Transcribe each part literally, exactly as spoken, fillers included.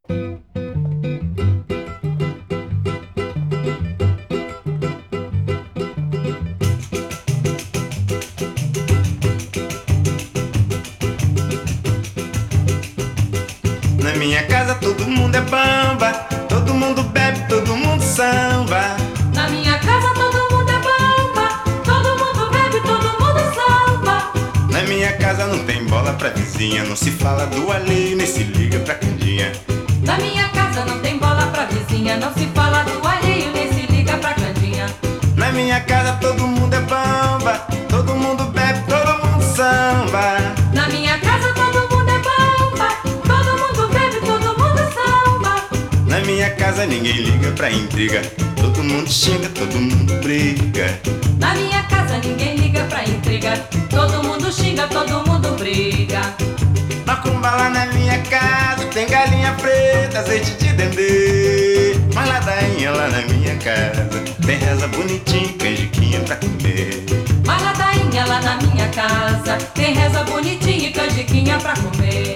Na minha casa todo mundo é bamba, todo mundo bebe, todo mundo samba. Na minha casa todo mundo é bamba, todo mundo bebe, todo mundo samba. Na minha casa não tem bola pra vizinha, não se fala do alheio, nem se liga pra candinha. Na minha casa não tem bola pra vizinha, não se fala do alheio, nem se liga pra candinha. Na minha casa todo mundo é bamba, todo mundo bebe, todo mundo samba. Na minha casa todo mundo é bamba, todo mundo bebe, todo mundo samba. Na minha casa ninguém liga pra intriga, todo mundo xinga, todo mundo briga. Na minha casa ninguém liga pra intriga, todo mundo xinga, todo mundo briga. Macumba lá na minha casa, tem galinha preta, azeite de dendê. Mas ladainha lá na minha casa, tem reza bonitinha, canjiquinha pra comer. Mas ladainha lá na minha casa, tem reza bonitinha e canjiquinha pra comer.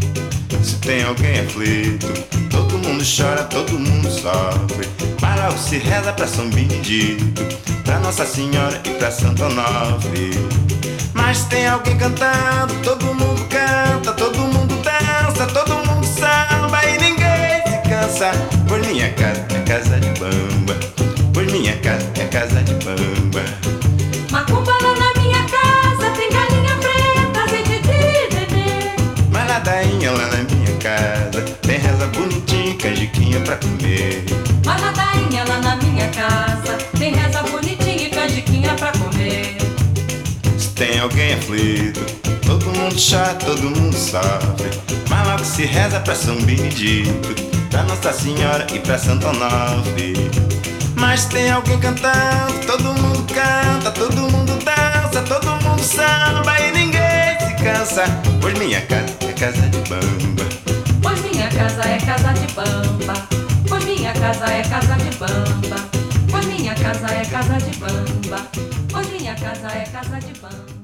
Se tem alguém aflito, todo mundo chora, todo mundo sofre. Mas logo se reza pra São Benedito, pra Nossa Senhora e pra Santo Onofre. Mas se tem alguém cantando, todo mundo canta, todo mundo dança, todo mundo samba e ninguém se cansa. Pois minha casa é casa de bamba, pois minha casa é casa de bamba. Macumba lá na minha casa, tem galinha preta, azeite de dendê. Mas ladainha lá na minha casa, tem reza bonitinha, canjiquinha pra comer. Mas ladainha lá na minha casa, tem reza bonitinha e canjiquinha pra comer. Se tem alguém aflito, todo mundo chora, todo mundo sofre. Mas logo se reza pra São Benedito, pra Nossa Senhora e pra Santo Onofre. Mas se tem alguém cantando, todo mundo canta, todo mundo dança, todo mundo samba e ninguém se cansa. Pois minha casa é casa de bamba, Pois minha casa é casa de bamba, pois minha casa é casa de bamba, pois minha casa é casa de bamba, pois minha casa é casa de bamba.